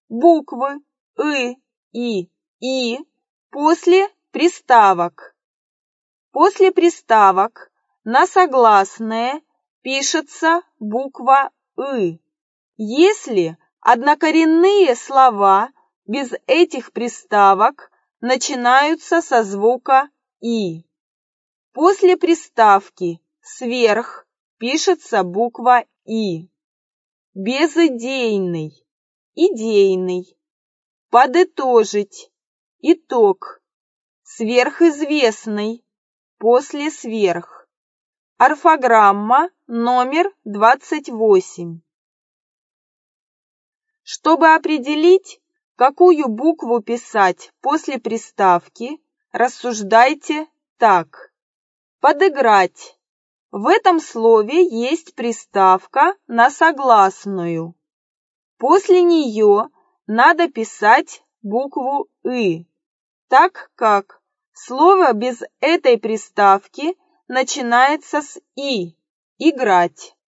буквы и после приставок. После приставок на согласные пишется буква «ы». Если однокоренные слова без этих приставок начинаются со звука «и». После приставки «сверх» пишется буква «и». Безыдейный, идейный. Подытожить, итог. Сверхизвестный, после сверх. Орфограмма номер 28. Чтобы определить, какую букву писать после приставки, рассуждайте так. Подыграть. В этом слове есть приставка на согласную. После нее надо писать букву «ы», так как слово без этой приставки начинается с «и» – играть.